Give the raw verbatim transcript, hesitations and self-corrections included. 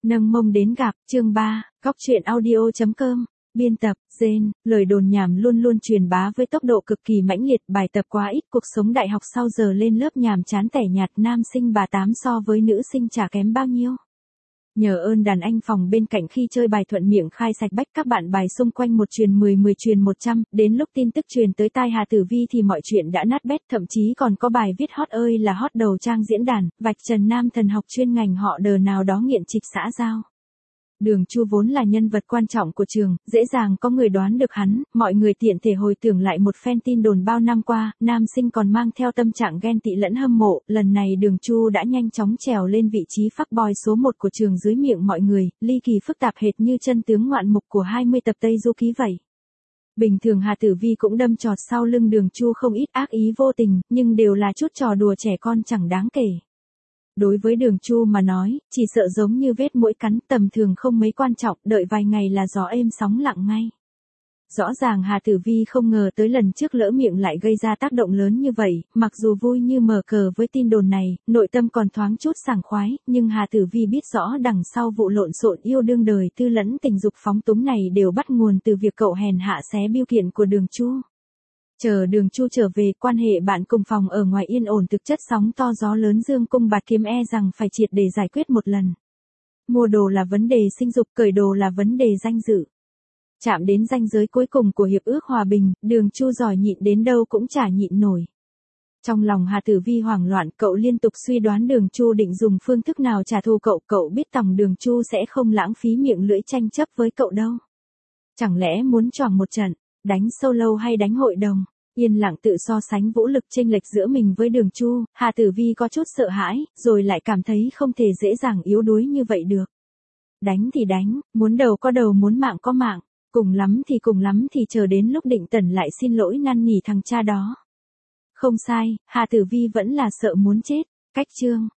Nâng mông đến gặp, chương ba, góc truyện audio.com, biên tập, Gen, lời đồn nhảm luôn luôn truyền bá với tốc độ cực kỳ mãnh liệt, bài tập quá ít, cuộc sống đại học sau giờ lên lớp nhàm chán tẻ nhạt, nam sinh bà tám so với nữ sinh chả kém bao nhiêu. Nhờ ơn đàn anh phòng bên cạnh khi chơi bài thuận miệng khai sạch bách các bạn bài xung quanh một truyền mười mười truyền một trăm, đến lúc tin tức truyền tới tai Hà Tử Vi thì mọi chuyện đã nát bét, thậm chí còn có bài viết hot ơi là hot đầu trang diễn đàn, vạch trần nam thần học chuyên ngành họ đờ nào đó nghiện trịch xã giao. Đường Chu vốn là nhân vật quan trọng của trường, dễ dàng có người đoán được hắn, mọi người tiện thể hồi tưởng lại một phen tin đồn bao năm qua, nam sinh còn mang theo tâm trạng ghen tị lẫn hâm mộ, lần này Đường Chu đã nhanh chóng trèo lên vị trí fuckboy số một của trường dưới miệng mọi người, ly kỳ phức tạp hệt như chân tướng ngoạn mục của hai mươi tập Tây Du Ký vậy. Bình thường Hà Tử Vi cũng đâm chọt sau lưng Đường Chu không ít ác ý vô tình, nhưng đều là chút trò đùa trẻ con chẳng đáng kể. Đối với Đường Chu mà nói, chỉ sợ giống như vết mũi cắn, tầm thường không mấy quan trọng, đợi vài ngày là gió êm sóng lặng ngay. Rõ ràng Hà Tử Vi không ngờ tới lần trước lỡ miệng lại gây ra tác động lớn như vậy, mặc dù vui như mờ cờ với tin đồn này, nội tâm còn thoáng chút sảng khoái, nhưng Hà Tử Vi biết rõ đằng sau vụ lộn xộn yêu đương đời tư lẫn tình dục phóng túng này đều bắt nguồn từ việc cậu hèn hạ xé bưu kiện của Đường Chu. Chờ Đường Chu trở về, quan hệ bạn cùng phòng ở ngoài yên ổn, thực chất sóng to gió lớn dương cung bạt kiếm e rằng phải triệt để giải quyết một lần. Mua đồ là vấn đề sinh dục, cởi đồ là vấn đề danh dự. Chạm đến ranh giới cuối cùng của hiệp ước hòa bình, Đường Chu giỏi nhịn đến đâu cũng chả nhịn nổi. Trong lòng Hà Tử Vi hoảng loạn, cậu liên tục suy đoán Đường Chu định dùng phương thức nào trả thù cậu, cậu biết tòng Đường Chu sẽ không lãng phí miệng lưỡi tranh chấp với cậu đâu. Chẳng lẽ muốn choảng một trận, đánh solo hay đánh hội đồng? Yên lặng tự so sánh vũ lực chênh lệch giữa mình với Đường Chu, Hà Tử Vi có chút sợ hãi, rồi lại cảm thấy không thể dễ dàng yếu đuối như vậy được. Đánh thì đánh, muốn đầu có đầu, muốn mạng có mạng, cùng lắm thì cùng lắm thì chờ đến lúc định tần lại xin lỗi năn nỉ thằng cha đó. Không sai, Hà Tử Vi vẫn là sợ muốn chết. Cách chương,